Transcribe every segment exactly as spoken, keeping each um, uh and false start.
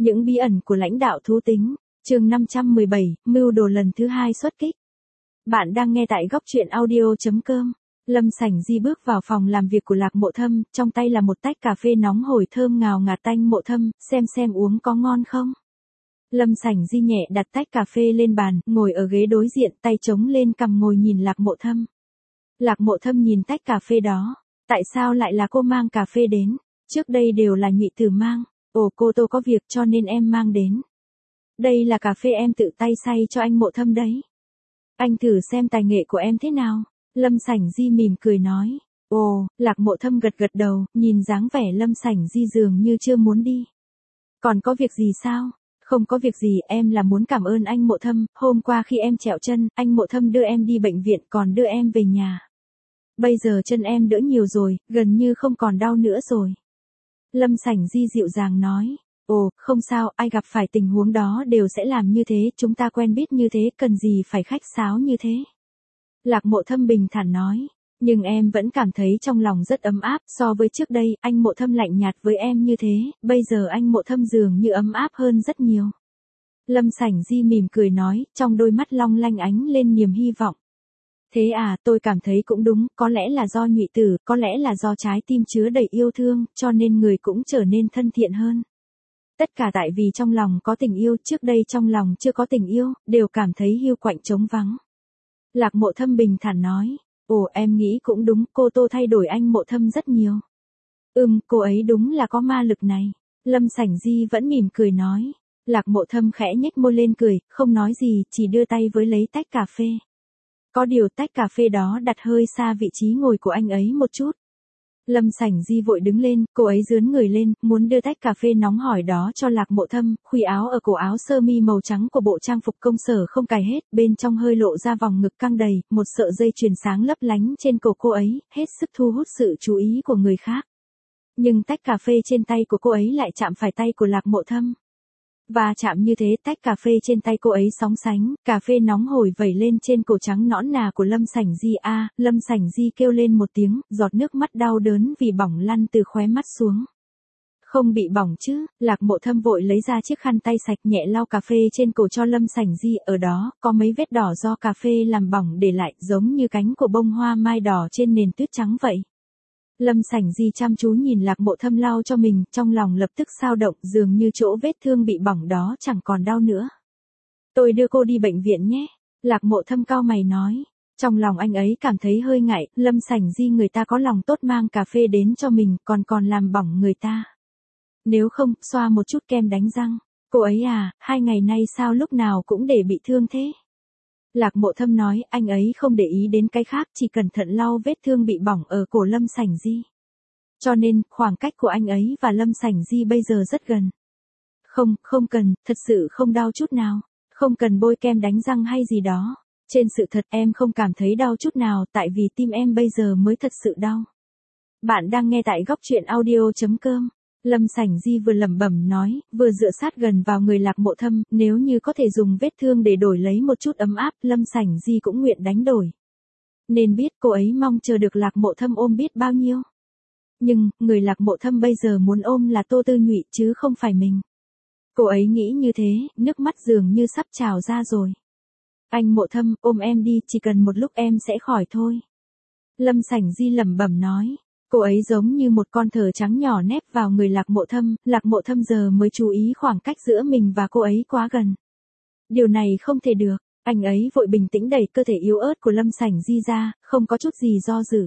Những bí ẩn của lãnh đạo thú tính, chương năm trăm mười bảy, mưu đồ lần thứ hai xuất kích. Bạn đang nghe tại góc truyện audio.com. Lâm Sảnh Di bước vào phòng làm việc của Lạc Mộ Thâm, trong tay là một tách cà phê nóng hổi thơm ngào ngạt. Tanh Mộ Thâm, xem xem uống có ngon không? Lâm Sảnh Di nhẹ đặt tách cà phê lên bàn, ngồi ở ghế đối diện, tay chống lên cằm ngồi nhìn Lạc Mộ Thâm. Lạc Mộ Thâm nhìn tách cà phê đó, tại sao lại là cô mang cà phê đến? Trước đây đều là Nhụy Tử mang. Ồ, cô Tô có việc cho nên em mang đến. Đây là cà phê em tự tay xay cho anh Mộ Thâm đấy. Anh thử xem tài nghệ của em thế nào. Lâm Sảnh Di mỉm cười nói. Ồ, Lạc Mộ Thâm gật gật đầu, nhìn dáng vẻ Lâm Sảnh Di dường như chưa muốn đi. Còn có việc gì sao? Không có việc gì, em là muốn cảm ơn anh Mộ Thâm, hôm qua khi em trẹo chân, anh Mộ Thâm đưa em đi bệnh viện còn đưa em về nhà. Bây giờ chân em đỡ nhiều rồi, gần như không còn đau nữa rồi. Lâm Sảnh Di dịu dàng nói. Ồ, không sao, ai gặp phải tình huống đó đều sẽ làm như thế, chúng ta quen biết như thế, cần gì phải khách sáo như thế. Lạc Mộ Thâm bình thản nói. Nhưng em vẫn cảm thấy trong lòng rất ấm áp, so với trước đây, anh Mộ Thâm lạnh nhạt với em như thế, bây giờ anh Mộ Thâm dường như ấm áp hơn rất nhiều. Lâm Sảnh Di mỉm cười nói, trong đôi mắt long lanh ánh lên niềm hy vọng. Thế à, tôi cảm thấy cũng đúng, có lẽ là do Nhụy Tử, có lẽ là do trái tim chứa đầy yêu thương, cho nên người cũng trở nên thân thiện hơn. Tất cả tại vì trong lòng có tình yêu, trước đây trong lòng chưa có tình yêu, đều cảm thấy hiu quạnh trống vắng. Lạc Mộ Thâm bình thản nói, ồ em nghĩ cũng đúng, cô Tô thay đổi anh Mộ Thâm rất nhiều. Ừm, cô ấy đúng là có ma lực này. Lâm Sảnh Di vẫn mỉm cười nói. Lạc Mộ Thâm khẽ nhếch môi lên cười, không nói gì, chỉ đưa tay với lấy tách cà phê. Có điều tách cà phê đó đặt hơi xa vị trí ngồi của anh ấy một chút. Lâm Sảnh Di vội đứng lên, cô ấy dướn người lên, muốn đưa tách cà phê nóng hổi đó cho Lạc Mộ Thâm, khuy áo ở cổ áo sơ mi màu trắng của bộ trang phục công sở không cài hết, bên trong hơi lộ ra vòng ngực căng đầy, một sợi dây chuyền sáng lấp lánh trên cổ cô ấy, hết sức thu hút sự chú ý của người khác. Nhưng tách cà phê trên tay của cô ấy lại chạm phải tay của Lạc Mộ Thâm. Và chạm như thế tách cà phê trên tay cô ấy sóng sánh, cà phê nóng hổi vẩy lên trên cổ trắng nõn nà của Lâm Sảnh Di. A, à, Lâm Sảnh Di kêu lên một tiếng, giọt nước mắt đau đớn vì bỏng lăn từ khóe mắt xuống. Không bị bỏng chứ? Lạc Mộ Thâm vội lấy ra chiếc khăn tay sạch nhẹ lau cà phê trên cổ cho Lâm Sảnh Di, ở đó có mấy vết đỏ do cà phê làm bỏng để lại, giống như cánh của bông hoa mai đỏ trên nền tuyết trắng vậy. Lâm Sảnh Di chăm chú nhìn Lạc Mộ Thâm lau cho mình, trong lòng lập tức xao động, dường như chỗ vết thương bị bỏng đó chẳng còn đau nữa. Tôi đưa cô đi bệnh viện nhé. Lạc Mộ Thâm cau mày nói. Trong lòng anh ấy cảm thấy hơi ngại, Lâm Sảnh Di người ta có lòng tốt mang cà phê đến cho mình, còn còn làm bỏng người ta. Nếu không, xoa một chút kem đánh răng. Cô ấy à, hai ngày nay sao lúc nào cũng để bị thương thế? Lạc Mộ Thâm nói, anh ấy không để ý đến cái khác, chỉ cẩn thận lau vết thương bị bỏng ở cổ Lâm Sảnh Di. Cho nên, khoảng cách của anh ấy và Lâm Sảnh Di bây giờ rất gần. Không, không cần, thật sự không đau chút nào. Không cần bôi kem đánh răng hay gì đó. Trên sự thật em không cảm thấy đau chút nào, tại vì tim em bây giờ mới thật sự đau. Bạn đang nghe tại góc truyện audio.com. Lâm Sảnh Di vừa lẩm bẩm nói, vừa dựa sát gần vào người Lạc Mộ Thâm, nếu như có thể dùng vết thương để đổi lấy một chút ấm áp, Lâm Sảnh Di cũng nguyện đánh đổi. Nên biết cô ấy mong chờ được Lạc Mộ Thâm ôm biết bao nhiêu. Nhưng, người Lạc Mộ Thâm bây giờ muốn ôm là Tô Tư Nhụy chứ không phải mình. Cô ấy nghĩ như thế, nước mắt dường như sắp trào ra rồi. Anh Mộ Thâm, ôm em đi, chỉ cần một lúc em sẽ khỏi thôi. Lâm Sảnh Di lẩm bẩm nói. Cô ấy giống như một con thỏ trắng nhỏ nép vào người Lạc Mộ Thâm, Lạc Mộ Thâm giờ mới chú ý khoảng cách giữa mình và cô ấy quá gần. Điều này không thể được, anh ấy vội bình tĩnh đẩy cơ thể yếu ớt của Lâm Sảnh Di ra, không có chút gì do dự.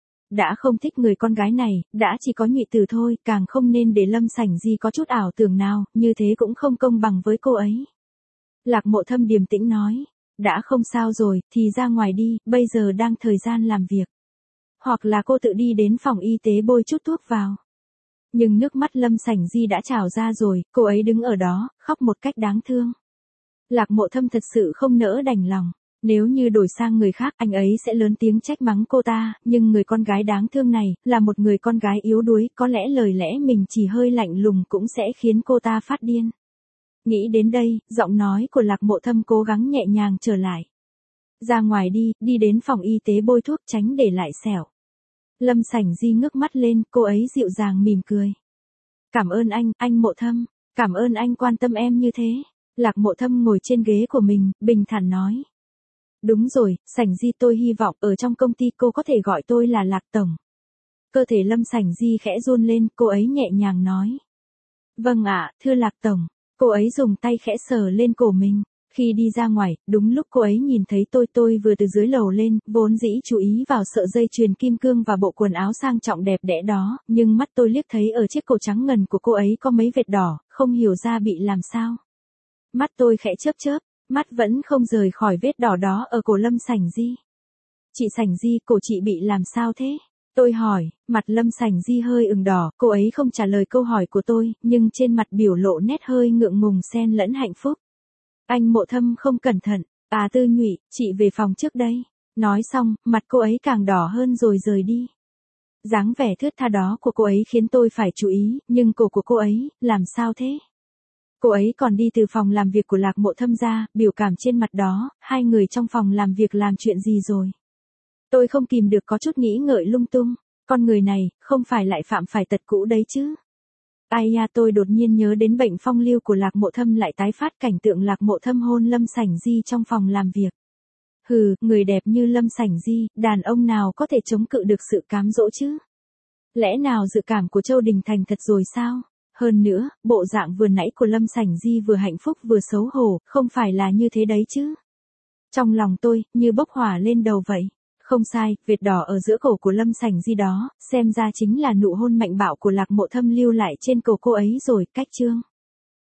Đã không thích người con gái này, đã chỉ có Nhụy Tử thôi, càng không nên để Lâm Sảnh Di có chút ảo tưởng nào, như thế cũng không công bằng với cô ấy. Lạc Mộ Thâm điềm tĩnh nói, đã không sao rồi, thì ra ngoài đi, bây giờ đang thời gian làm việc. Hoặc là cô tự đi đến phòng y tế bôi chút thuốc vào. Nhưng nước mắt Lâm Sảnh Di đã trào ra rồi, cô ấy đứng ở đó, khóc một cách đáng thương. Lạc Mộ Thâm thật sự không nỡ đành lòng. Nếu như đổi sang người khác, anh ấy sẽ lớn tiếng trách mắng cô ta, nhưng người con gái đáng thương này, là một người con gái yếu đuối, có lẽ lời lẽ mình chỉ hơi lạnh lùng cũng sẽ khiến cô ta phát điên. Nghĩ đến đây, giọng nói của Lạc Mộ Thâm cố gắng nhẹ nhàng trở lại. Ra ngoài đi, đi đến phòng y tế bôi thuốc tránh để lại sẹo. Lâm Sảnh Di ngước mắt lên, cô ấy dịu dàng mỉm cười. Cảm ơn anh, anh Mộ Thâm. Cảm ơn anh quan tâm em như thế. Lạc Mộ Thâm ngồi trên ghế của mình, bình thản nói. Đúng rồi, Sảnh Di, tôi hy vọng ở trong công ty cô có thể gọi tôi là Lạc Tổng. Cơ thể Lâm Sảnh Di khẽ run lên, cô ấy nhẹ nhàng nói. Vâng ạ, thưa Lạc Tổng. Cô ấy dùng tay khẽ sờ lên cổ mình. Khi đi ra ngoài, đúng lúc cô ấy nhìn thấy tôi tôi vừa từ dưới lầu lên, vốn dĩ chú ý vào sợi dây chuyền kim cương và bộ quần áo sang trọng đẹp đẽ đó, nhưng mắt tôi liếc thấy ở chiếc cổ trắng ngần của cô ấy có mấy vệt đỏ, không hiểu ra bị làm sao. Mắt tôi khẽ chớp chớp, mắt vẫn không rời khỏi vết đỏ đó ở cổ Lâm Sảnh Di. Chị Sảnh Di, cổ chị bị làm sao thế? Tôi hỏi, mặt Lâm Sảnh Di hơi ửng đỏ, cô ấy không trả lời câu hỏi của tôi, nhưng trên mặt biểu lộ nét hơi ngượng ngùng xen lẫn hạnh phúc. Anh Mộ Thâm không cẩn thận, à Tư Nhụy, chị về phòng trước đây. Nói xong, mặt cô ấy càng đỏ hơn rồi rời đi. Dáng vẻ thướt tha đó của cô ấy khiến tôi phải chú ý, nhưng cổ của cô ấy, làm sao thế? Cô ấy còn đi từ phòng làm việc của Lạc Mộ Thâm ra, biểu cảm trên mặt đó, hai người trong phòng làm việc làm chuyện gì rồi? Tôi không kìm được có chút nghĩ ngợi lung tung, con người này, không phải lại phạm phải tật cũ đấy chứ? Ai ya, tôi đột nhiên nhớ đến bệnh phong lưu của Lạc Mộ Thâm lại tái phát, cảnh tượng Lạc Mộ Thâm hôn Lâm Sảnh Di trong phòng làm việc. Hừ, người đẹp như Lâm Sảnh Di, đàn ông nào có thể chống cự được sự cám dỗ chứ? Lẽ nào dự cảm của Châu Đình thành thật rồi sao? Hơn nữa, bộ dạng vừa nãy của Lâm Sảnh Di vừa hạnh phúc vừa xấu hổ, không phải là như thế đấy chứ? Trong lòng tôi, như bốc hỏa lên đầu vậy. Không sai, vệt đỏ ở giữa cổ của Lâm Sảnh Di đó, xem ra chính là nụ hôn mạnh bạo của Lạc Mộ Thâm lưu lại trên cổ cô ấy rồi, cách chương.